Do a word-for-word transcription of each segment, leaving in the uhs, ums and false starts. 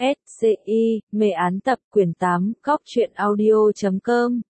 S C I, mê án tập quyển tám, góc truyện audio chấm com.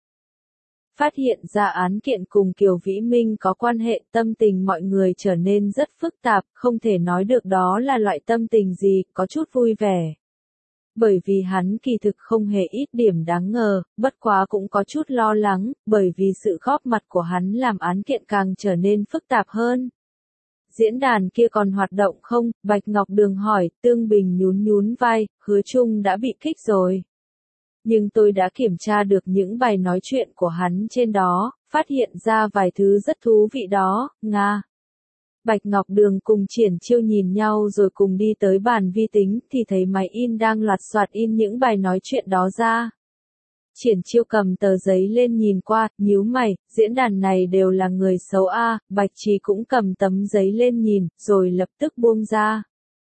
Phát hiện ra án kiện cùng Kiều Vĩ Minh có quan hệ, tâm tình mọi người trở nên rất phức tạp, không thể nói được đó là loại tâm tình gì, có chút vui vẻ. Bởi vì hắn kỳ thực không hề ít điểm đáng ngờ, bất quá cũng có chút lo lắng, bởi vì sự góp mặt của hắn làm án kiện càng trở nên phức tạp hơn. Diễn đàn kia còn hoạt động không? Bạch Ngọc Đường hỏi, Tương Bình nhún nhún vai, Hứa Trung đã bị kích rồi. Nhưng tôi đã kiểm tra được những bài nói chuyện của hắn trên đó, phát hiện ra vài thứ rất thú vị đó, Nga. Bạch Ngọc Đường cùng Triển Chiêu nhìn nhau rồi cùng đi tới bàn vi tính thì thấy máy in đang loạt soạt in những bài nói chuyện đó ra. Triển Chiêu cầm tờ giấy lên nhìn qua, nhíu mày, diễn đàn này đều là người xấu a. Bạch Trì cũng cầm tấm giấy lên nhìn, rồi lập tức buông ra.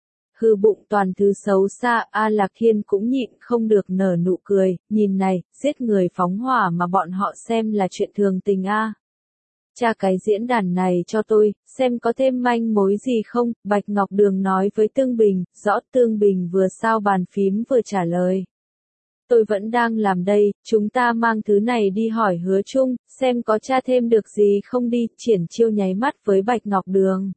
Hư bụng toàn thứ xấu xa, A Lạc Hiên cũng nhịn không được nở nụ cười, nhìn này, giết người phóng hỏa mà bọn họ xem là chuyện thường tình a. Tra cái diễn đàn này cho tôi, xem có thêm manh mối gì không, Bạch Ngọc Đường nói với Tương Bình, rõ Tương Bình vừa sao bàn phím vừa trả lời. Tôi vẫn đang làm đây, chúng ta mang thứ này đi hỏi Hứa Trung, xem có tra thêm được gì không đi, Triển Chiêu nháy mắt với Bạch Ngọc Đường.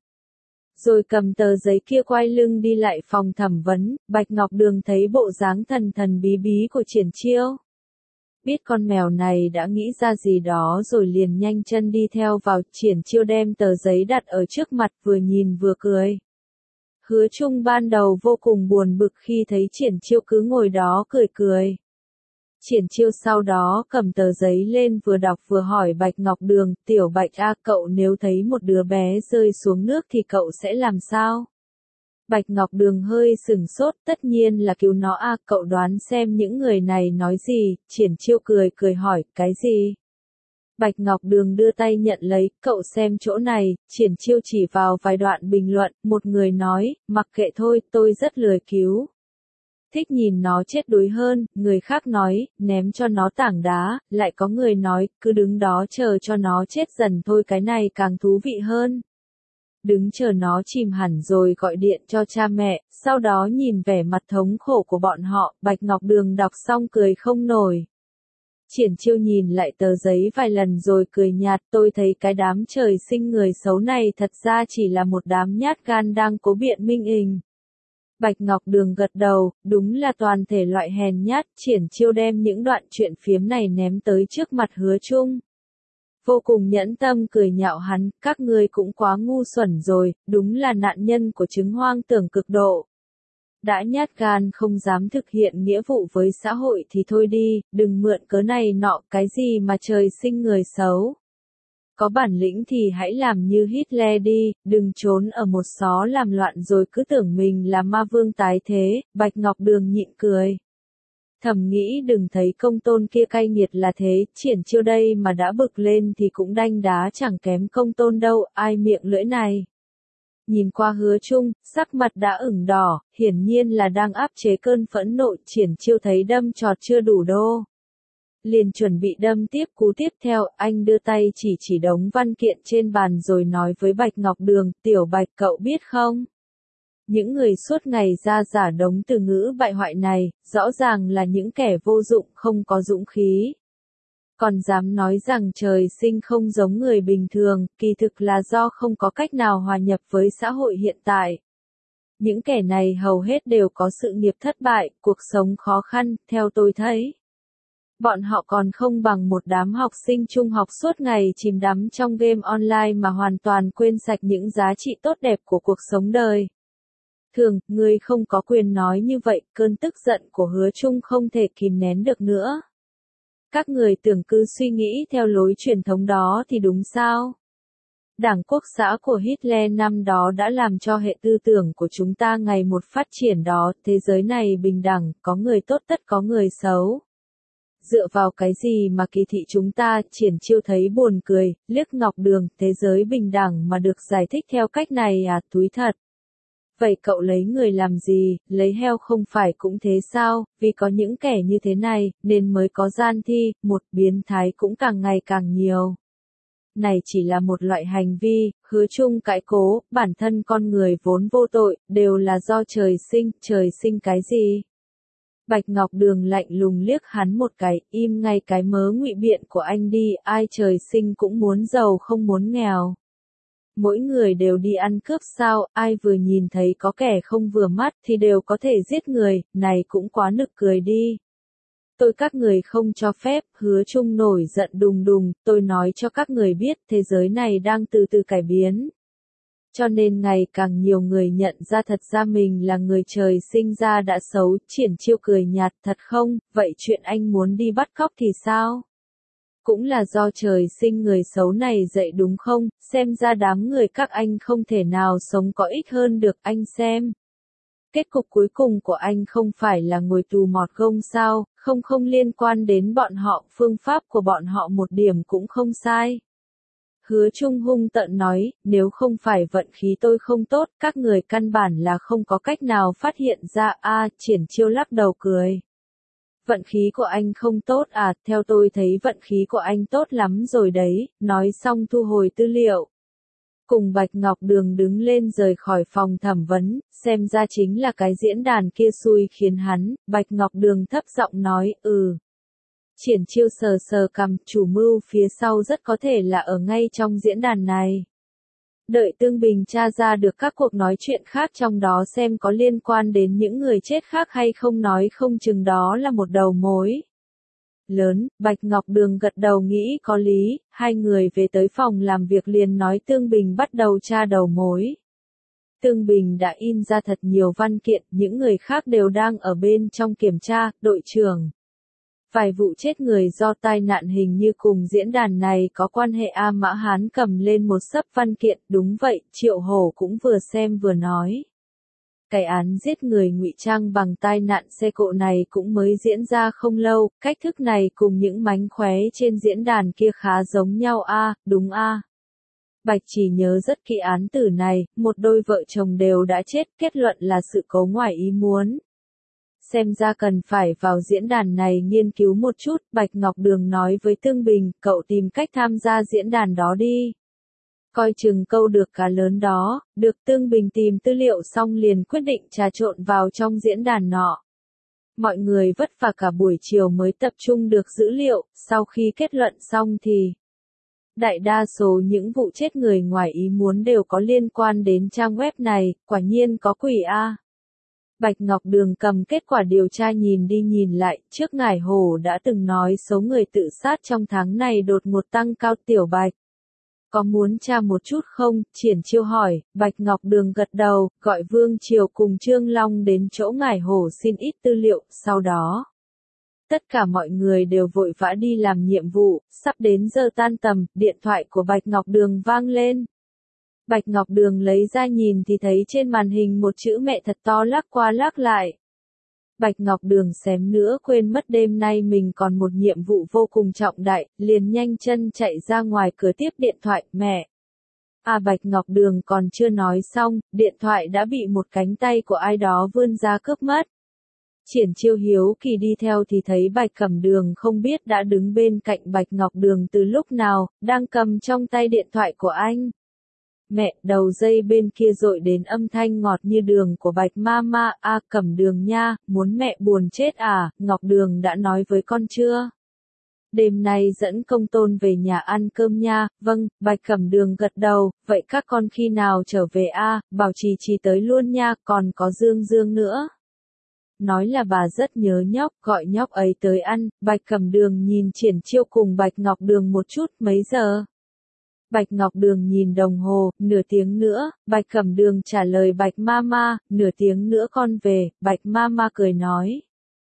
Rồi cầm tờ giấy kia quay lưng đi lại phòng thẩm vấn, Bạch Ngọc Đường thấy bộ dáng thần thần bí bí của Triển Chiêu. Biết con mèo này đã nghĩ ra gì đó rồi liền nhanh chân đi theo vào, Triển Chiêu đem tờ giấy đặt ở trước mặt vừa nhìn vừa cười. Hứa Trung ban đầu vô cùng buồn bực khi thấy Triển Chiêu cứ ngồi đó cười cười. Triển Chiêu sau đó cầm tờ giấy lên vừa đọc vừa hỏi Bạch Ngọc Đường, tiểu Bạch a, cậu nếu thấy một đứa bé rơi xuống nước thì cậu sẽ làm sao? Bạch Ngọc Đường hơi sừng sốt, tất nhiên là cứu nó a, cậu đoán xem những người này nói gì, Triển Chiêu cười cười hỏi, cái gì? Bạch Ngọc Đường đưa tay nhận lấy, cậu xem chỗ này, Triển Chiêu chỉ vào vài đoạn bình luận, một người nói, mặc kệ thôi, tôi rất lười cứu. Thích nhìn nó chết đuối hơn, người khác nói, ném cho nó tảng đá, lại có người nói, cứ đứng đó chờ cho nó chết dần thôi, cái này càng thú vị hơn. Đứng chờ nó chìm hẳn rồi gọi điện cho cha mẹ, sau đó nhìn vẻ mặt thống khổ của bọn họ, Bạch Ngọc Đường đọc xong cười không nổi. Triển Chiêu nhìn lại tờ giấy vài lần rồi cười nhạt, tôi thấy cái đám trời sinh người xấu này thật ra chỉ là một đám nhát gan đang cố biện minh hình. Bạch Ngọc Đường gật đầu, đúng là toàn thể loại hèn nhát, Triển Chiêu đem những đoạn chuyện phiếm này ném tới trước mặt Hứa Trung. Vô cùng nhẫn tâm cười nhạo hắn, các ngươi cũng quá ngu xuẩn rồi, đúng là nạn nhân của chứng hoang tưởng cực độ. Đã nhát gan không dám thực hiện nghĩa vụ với xã hội thì thôi đi, đừng mượn cớ này nọ, cái gì mà trời sinh người xấu. Có bản lĩnh thì hãy làm như Hitler đi, đừng trốn ở một xó làm loạn rồi cứ tưởng mình là ma vương tái thế, Bạch Ngọc Đường nhịn cười. Thầm nghĩ đừng thấy Công Tôn kia cay nghiệt là thế, Triển Chiêu đây mà đã bực lên thì cũng đanh đá chẳng kém Công Tôn đâu, ai miệng lưỡi này. Nhìn qua Hứa Trung, sắc mặt đã ửng đỏ, hiển nhiên là đang áp chế cơn phẫn nộ, Triển Chiêu thấy đâm chọt chưa đủ đô. Liền chuẩn bị đâm tiếp cú tiếp theo, anh đưa tay chỉ chỉ đống văn kiện trên bàn rồi nói với Bạch Ngọc Đường, tiểu Bạch cậu biết không? Những người suốt ngày ra giả đống từ ngữ bại hoại này, rõ ràng là những kẻ vô dụng không có dũng khí. Còn dám nói rằng trời sinh không giống người bình thường, kỳ thực là do không có cách nào hòa nhập với xã hội hiện tại. Những kẻ này hầu hết đều có sự nghiệp thất bại, cuộc sống khó khăn, theo tôi thấy. Bọn họ còn không bằng một đám học sinh trung học suốt ngày chìm đắm trong game online mà hoàn toàn quên sạch những giá trị tốt đẹp của cuộc sống đời. Thường, ngươi không có quyền nói như vậy, cơn tức giận của Hứa Trung không thể kìm nén được nữa. Các người tưởng cứ suy nghĩ theo lối truyền thống đó thì đúng sao? Đảng Quốc xã của Hitler năm đó đã làm cho hệ tư tưởng của chúng ta ngày một phát triển đó, thế giới này bình đẳng, có người tốt tất có người xấu. Dựa vào cái gì mà kỳ thị chúng ta, Triển Chiêu thấy buồn cười, liếc Ngọc Đường, thế giới bình đẳng mà được giải thích theo cách này à, túi thật. Vậy cậu lấy người làm gì, lấy heo không phải cũng thế sao, vì có những kẻ như thế này, nên mới có gian thi, một biến thái cũng càng ngày càng nhiều. Này chỉ là một loại hành vi, Hứa Trung cãi cố, bản thân con người vốn vô tội, đều là do trời sinh, trời sinh cái gì? Bạch Ngọc Đường lạnh lùng liếc hắn một cái, im ngay cái mớ ngụy biện của anh đi, ai trời sinh cũng muốn giàu không muốn nghèo. Mỗi người đều đi ăn cướp sao, ai vừa nhìn thấy có kẻ không vừa mắt thì đều có thể giết người, này cũng quá nực cười đi. Tôi các người không cho phép, Hứa Trung nổi giận đùng đùng, tôi nói cho các người biết thế giới này đang từ từ cải biến. Cho nên ngày càng nhiều người nhận ra thật ra mình là người trời sinh ra đã xấu, Triển Chiêu cười nhạt, thật không, vậy chuyện anh muốn đi bắt cóc thì sao? Cũng là do trời sinh người xấu này dậy đúng không, xem ra đám người các anh không thể nào sống có ích hơn được, anh xem. Kết cục cuối cùng của anh không phải là ngồi tù mọt gông sao, không không liên quan đến bọn họ, phương pháp của bọn họ một điểm cũng không sai. Hứa Trung hung tợn nói, nếu không phải vận khí tôi không tốt, các người căn bản là không có cách nào phát hiện ra, a Triển Chiêu lắc đầu cười. Vận khí của anh không tốt à, theo tôi thấy vận khí của anh tốt lắm rồi đấy, nói xong thu hồi tư liệu. Cùng Bạch Ngọc Đường đứng lên rời khỏi phòng thẩm vấn, xem ra chính là cái diễn đàn kia xui khiến hắn, Bạch Ngọc Đường thấp giọng nói, ừ. Triển Chiêu sờ sờ cằm, chủ mưu phía sau rất có thể là ở ngay trong diễn đàn này. Đợi Tương Bình tra ra được các cuộc nói chuyện khác trong đó xem có liên quan đến những người chết khác hay không, nói không chừng đó là một đầu mối lớn. Bạch Ngọc Đường gật đầu nghĩ có lý, hai người về tới phòng làm việc liền nói Tương Bình bắt đầu tra đầu mối. Tương Bình đã in ra thật nhiều văn kiện, những người khác đều đang ở bên trong kiểm tra, đội trưởng. Vài vụ chết người do tai nạn hình như cùng diễn đàn này có quan hệ. A Mã Hán cầm lên một xấp văn kiện, đúng vậy, Triệu Hổ cũng vừa xem vừa nói. Cái án giết người ngụy trang bằng tai nạn xe cộ này cũng mới diễn ra không lâu, cách thức này cùng những mánh khóe trên diễn đàn kia khá giống nhau a, à, đúng a. À. Bạch chỉ nhớ rất kỹ án tử này, một đôi vợ chồng đều đã chết, kết luận là sự cố ngoài ý muốn. Xem ra cần phải vào diễn đàn này nghiên cứu một chút, Bạch Ngọc Đường nói với Tương Bình, cậu tìm cách tham gia diễn đàn đó đi. Coi chừng câu được cá lớn đó, được. Tương Bình tìm tư liệu xong liền quyết định trà trộn vào trong diễn đàn nọ. Mọi người vất vả cả buổi chiều mới tập trung được dữ liệu, sau khi kết luận xong thì đại đa số những vụ chết người ngoài ý muốn đều có liên quan đến trang web này, quả nhiên có quỷ a. Bạch Ngọc Đường cầm kết quả điều tra nhìn đi nhìn lại, trước ngải Hồ đã từng nói số người tự sát trong tháng này đột ngột tăng cao. Tiểu Bạch có muốn tra một chút không? Triển Chiêu hỏi. Bạch Ngọc Đường gật đầu, gọi Vương Triều cùng Trương Long đến chỗ ngải Hồ xin ít tư liệu, sau đó tất cả mọi người đều vội vã đi làm nhiệm vụ, sắp đến giờ tan tầm, điện thoại của Bạch Ngọc Đường vang lên. Bạch Ngọc Đường lấy ra nhìn thì thấy trên màn hình một chữ mẹ thật to lắc qua lắc lại. Bạch Ngọc Đường xém nữa quên mất đêm nay mình còn một nhiệm vụ vô cùng trọng đại, liền nhanh chân chạy ra ngoài cửa tiếp điện thoại, mẹ. À Bạch Ngọc Đường còn chưa nói xong, điện thoại đã bị một cánh tay của ai đó vươn ra cướp mất. Triển Chiêu hiếu kỳ đi theo thì thấy Bạch Cẩm Đường không biết đã đứng bên cạnh Bạch Ngọc Đường từ lúc nào, đang cầm trong tay điện thoại của anh. Mẹ, đầu dây bên kia dội đến âm thanh ngọt như đường của Bạch Mama, a Cẩm Đường nha, muốn mẹ buồn chết à, Ngọc Đường đã nói với con chưa? Đêm nay dẫn Công Tôn về nhà ăn cơm nha, vâng, Bạch Cẩm Đường gật đầu, vậy các con khi nào trở về a, bảo Trì Trì tới luôn nha, còn có Dương Dương nữa. Nói là bà rất nhớ nhóc, gọi nhóc ấy tới ăn. Bạch Cẩm Đường nhìn Triển Chiêu cùng Bạch Ngọc Đường một chút, mấy giờ? Bạch Ngọc Đường nhìn đồng hồ, nửa tiếng nữa. Bạch Cẩm Đường trả lời Bạch Mama, nửa tiếng nữa con về. Bạch Mama cười nói,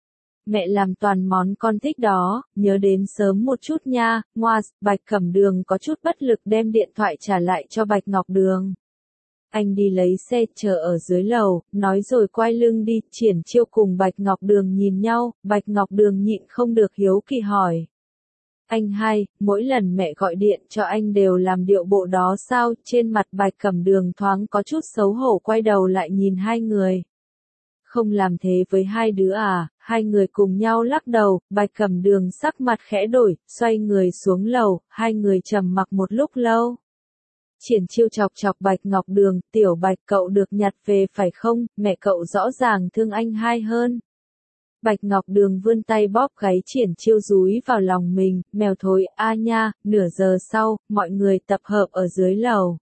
mẹ làm toàn món con thích đó, nhớ đến sớm một chút nha, ngoa. Bạch Cẩm Đường có chút bất lực đem điện thoại trả lại cho Bạch Ngọc Đường. Anh đi lấy xe, chờ ở dưới lầu, nói rồi quay lưng đi. Triển Chiêu cùng Bạch Ngọc Đường nhìn nhau, Bạch Ngọc Đường nhịn không được hiếu kỳ hỏi. Anh hai, mỗi lần mẹ gọi điện cho anh đều làm điệu bộ đó sao? Trên mặt Bạch Cẩm Đường thoáng có chút xấu hổ, quay đầu lại nhìn hai người. Không làm thế với hai đứa à? Hai người cùng nhau lắc đầu. Bạch Cẩm Đường sắc mặt khẽ đổi, xoay người xuống lầu, hai người trầm mặc một lúc lâu. Triển Chiêu chọc chọc Bạch Ngọc Đường, Tiểu Bạch cậu được nhặt về phải không, mẹ cậu rõ ràng thương anh hai hơn. Bạch Ngọc Đường vươn tay bóp gáy Triển Chiêu dúi vào lòng mình, mèo thối, a nha, nửa giờ sau, mọi người tập hợp ở dưới lầu.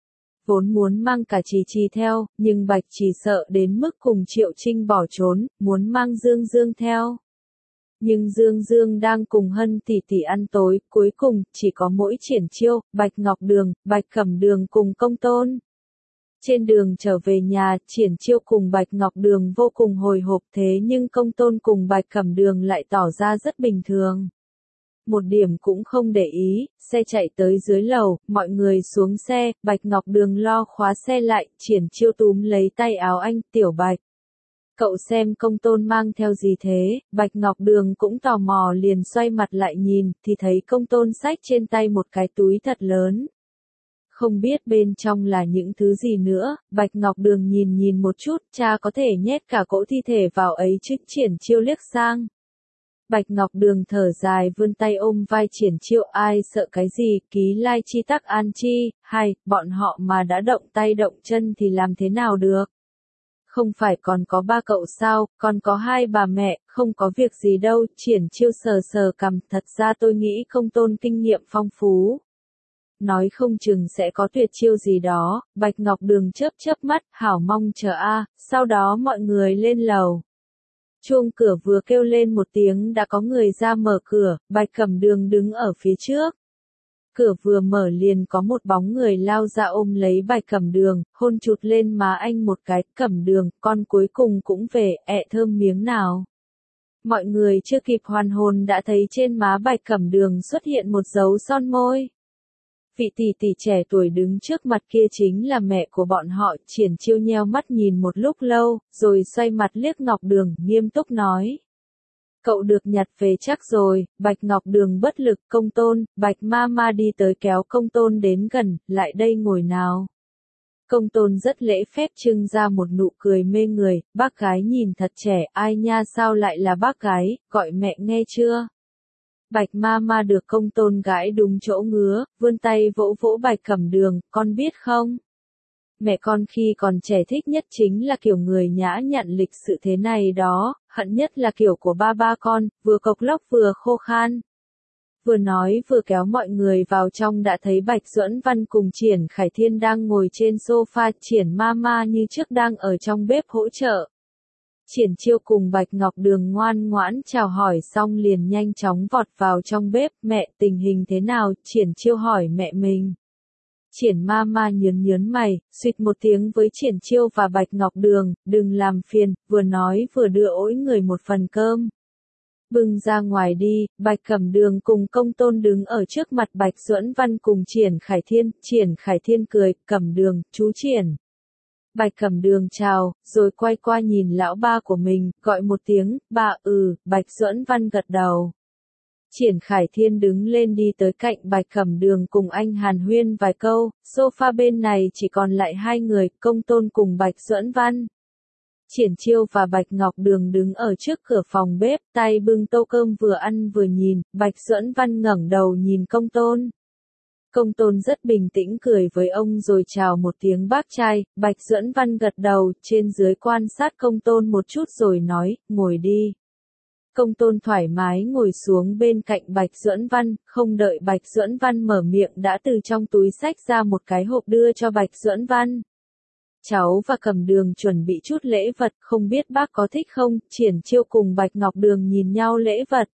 Vốn muốn mang cả Trì Trì theo, nhưng Bạch Trì sợ đến mức cùng Triệu Trinh bỏ trốn, muốn mang Dương Dương theo. Nhưng Dương Dương đang cùng Hân tỷ tỷ ăn tối, cuối cùng, chỉ có mỗi Triển Chiêu, Bạch Ngọc Đường, Bạch Cẩm Đường cùng Công Tôn. Trên đường trở về nhà, Triển Chiêu cùng Bạch Ngọc Đường vô cùng hồi hộp thế nhưng Công Tôn cùng Bạch Cẩm Đường lại tỏ ra rất bình thường. Một điểm cũng không để ý, xe chạy tới dưới lầu, mọi người xuống xe, Bạch Ngọc Đường lo khóa xe lại, Triển Chiêu túm lấy tay áo anh, Tiểu Bạch. Cậu xem Công Tôn mang theo gì thế, Bạch Ngọc Đường cũng tò mò liền xoay mặt lại nhìn, thì thấy Công Tôn xách trên tay một cái túi thật lớn. Không biết bên trong là những thứ gì nữa, Bạch Ngọc Đường nhìn nhìn một chút, cha có thể nhét cả cỗ thi thể vào ấy chứ. Triển Chiêu liếc sang. Bạch Ngọc Đường thở dài vươn tay ôm vai Triển Chiêu, ai sợ cái gì, ký lai chi tắc an chi, hay, bọn họ mà đã động tay động chân thì làm thế nào được. Không phải còn có ba cậu sao, còn có hai bà mẹ, không có việc gì đâu. Triển Chiêu sờ sờ cằm, thật ra tôi nghĩ Công Tôn kinh nghiệm phong phú. Nói không chừng sẽ có tuyệt chiêu gì đó. Bạch Ngọc Đường chớp chớp mắt, hảo mong chờ a. Sau đó mọi người lên lầu. Chuông cửa vừa kêu lên một tiếng đã có người ra mở cửa, Bạch Cẩm Đường đứng ở phía trước. Cửa vừa mở liền có một bóng người lao ra ôm lấy Bạch Cẩm Đường, hôn chụt lên má anh một cái, Cẩm Đường, con cuối cùng cũng về, ẹ thơm miếng nào. Mọi người chưa kịp hoàn hồn đã thấy trên má Bạch Cẩm Đường xuất hiện một dấu son môi. Vị tỷ tỷ trẻ tuổi đứng trước mặt kia chính là mẹ của bọn họ. Triển Chiêu nheo mắt nhìn một lúc lâu, rồi xoay mặt liếc Ngọc Đường, nghiêm túc nói. Cậu được nhặt về chắc rồi. Bạch Ngọc Đường bất lực. Công Tôn, Bạch Mama đi tới kéo Công Tôn đến gần, lại đây ngồi nào. Công Tôn rất lễ phép trưng ra một nụ cười mê người, bác gái nhìn thật trẻ, ai nha sao lại là bác gái, gọi mẹ nghe chưa. Bạch Mama được Công Tôn gãi đúng chỗ ngứa, vươn tay vỗ vỗ Bạch Cẩm Đường, con biết không? Mẹ con khi còn trẻ thích nhất chính là kiểu người nhã nhặn lịch sự thế này đó, hận nhất là kiểu của ba ba con, vừa cộc lốc vừa khô khan. Vừa nói vừa kéo mọi người vào trong đã thấy Bạch Duẫn Văn cùng Triển Khải Thiên đang ngồi trên sofa, Triển Mama như trước đang ở trong bếp hỗ trợ. Triển Chiêu cùng Bạch Ngọc Đường ngoan ngoãn chào hỏi xong liền nhanh chóng vọt vào trong bếp, mẹ tình hình thế nào, Triển Chiêu hỏi mẹ mình. Triển Mama nhớn nhớn mày, suýt một tiếng với Triển Chiêu và Bạch Ngọc Đường, đừng làm phiền, vừa nói vừa đưa mỗi người một phần cơm. Bưng ra ngoài đi. Bạch Cẩm Đường cùng Công Tôn đứng ở trước mặt Bạch Duẫn Văn cùng Triển Khải Thiên, Triển Khải Thiên cười, Cẩm Đường, chú Triển. Bạch Cẩm Đường chào, rồi quay qua nhìn lão ba của mình, gọi một tiếng, ba, ừ. Bạch Duẫn Văn gật đầu. Triển Khải Thiên đứng lên đi tới cạnh Bạch Cẩm Đường cùng anh hàn huyên vài câu, sofa bên này chỉ còn lại hai người, Công Tôn cùng Bạch Duẫn Văn. Triển Chiêu và Bạch Ngọc Đường đứng ở trước cửa phòng bếp, tay bưng tô cơm vừa ăn vừa nhìn, Bạch Duẫn Văn ngẩng đầu nhìn Công Tôn. Công Tôn rất bình tĩnh cười với ông rồi chào một tiếng bác trai, Bạch Duẫn Văn gật đầu, trên dưới quan sát Công Tôn một chút rồi nói, ngồi đi. Công Tôn thoải mái ngồi xuống bên cạnh Bạch Duẫn Văn, không đợi Bạch Duẫn Văn mở miệng đã từ trong túi xách ra một cái hộp đưa cho Bạch Duẫn Văn. Cháu và Cẩm Đường chuẩn bị chút lễ vật, không biết bác có thích không? Triển Chiêu cùng Bạch Ngọc Đường nhìn nhau lễ vật.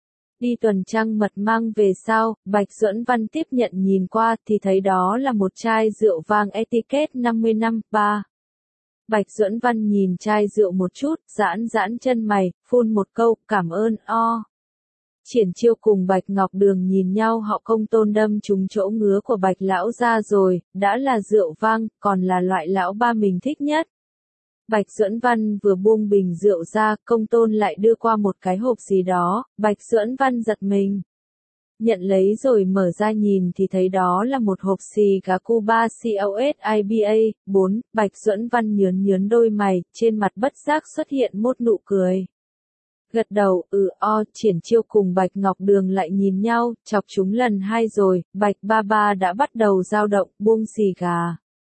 Đi tuần trăng mật mang về sao? Bạch Duẫn Văn tiếp nhận nhìn qua thì thấy đó là một chai rượu vang etiquette năm mươi năm, ba. Bạch Duẫn Văn nhìn chai rượu một chút, giãn giãn chân mày, phun một câu, cảm ơn, o. Triển Chiêu cùng Bạch Ngọc Đường nhìn nhau, họ Công Tôn đâm trúng chỗ ngứa của Bạch lão gia rồi, đã là rượu vang, còn là loại lão ba mình thích nhất. Bạch Duẫn Văn vừa buông bình rượu ra, Công Tôn lại đưa qua một cái hộp gì đó, Bạch Duẫn Văn giật mình. Nhận lấy rồi mở ra nhìn thì thấy đó là một hộp xì gà Cuba Cos I B A, bốn, Bạch Duẫn Văn nhớn nhớn đôi mày, trên mặt bất giác xuất hiện một nụ cười. Gật đầu, ừ o, Triển Chiêu cùng Bạch Ngọc Đường lại nhìn nhau, chọc chúng lần hai rồi, Bạch ba ba đã bắt đầu dao động, buông xì gà.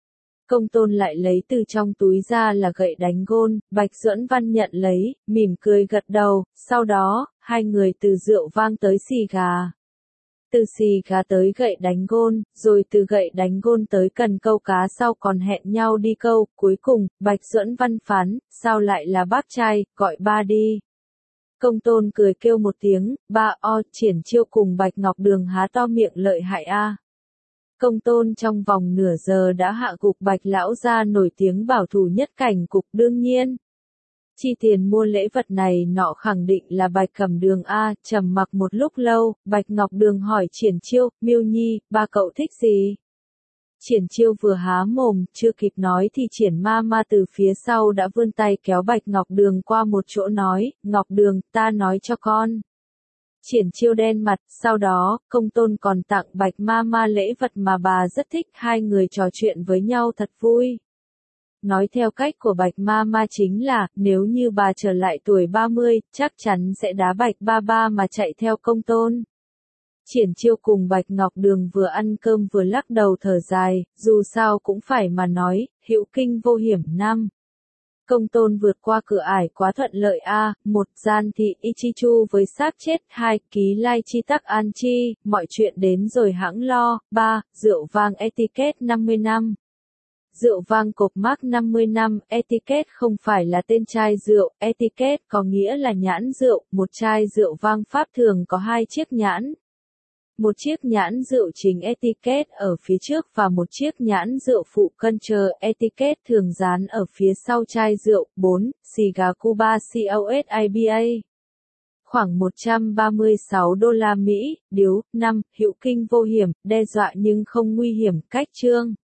Công Tôn lại lấy từ trong túi ra là gậy đánh gôn, Bạch Duẫn Văn nhận lấy, mỉm cười gật đầu, sau đó, hai người từ rượu vang tới xì gà. Từ xì gà tới gậy đánh gôn, rồi từ gậy đánh gôn tới cần câu cá sau còn hẹn nhau đi câu, cuối cùng, Bạch Duẫn Văn phán, sao lại là bác trai, gọi ba đi. Công Tôn cười kêu một tiếng, ba o, Triển Chiêu cùng Bạch Ngọc Đường há to miệng lợi hại a. Công Tôn trong vòng nửa giờ đã hạ gục Bạch lão gia nổi tiếng bảo thủ nhất cảnh cục, đương nhiên. Chi tiền mua lễ vật này nọ khẳng định là Bạch Cẩm Đường a. Trầm mặc một lúc lâu, Bạch Ngọc Đường hỏi Triển Chiêu, Miêu Nhi, ba cậu thích gì? Triển Chiêu vừa há mồm, chưa kịp nói thì Triển ma ma từ phía sau đã vươn tay kéo Bạch Ngọc Đường qua một chỗ nói, Ngọc Đường, ta nói cho con. Triển Chiêu đen mặt, sau đó, Công Tôn còn tặng Bạch ma ma lễ vật mà bà rất thích, hai người trò chuyện với nhau thật vui. Nói theo cách của Bạch ma ma chính là, nếu như bà trở lại tuổi ba mươi, chắc chắn sẽ đá Bạch ba ba mà chạy theo Công Tôn. Triển Chiêu cùng Bạch Ngọc Đường vừa ăn cơm vừa lắc đầu thở dài, dù sao cũng phải mà nói, hữu kinh vô hiểm năm. Công Tôn vượt qua cửa ải quá thuận lợi a, một gian thị Ichichu với xác chết, hai ký lai chi tắc an chi, mọi chuyện đến rồi hãng lo, ba rượu vang etiquette năm mươi năm. Rượu vang cộp mác năm mươi năm, etiquette không phải là tên chai rượu, etiquette có nghĩa là nhãn rượu, một chai rượu vang Pháp thường có hai chiếc nhãn. Một chiếc nhãn rượu chính etiquette ở phía trước và một chiếc nhãn rượu phụ culture etiquette thường dán ở phía sau chai rượu. bốn Xì gà Cuba COSIBA. Khoảng một trăm ba mươi sáu đô la Mỹ, điếu. năm Hữu kinh vô hiểm, đe dọa nhưng không nguy hiểm, cách chương.